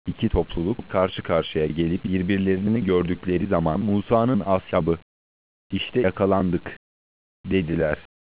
İki topluluk karşı karşıya gelip birbirlerini gördükleri zaman Musa'nın ashabı, "İşte yakalandık," dediler.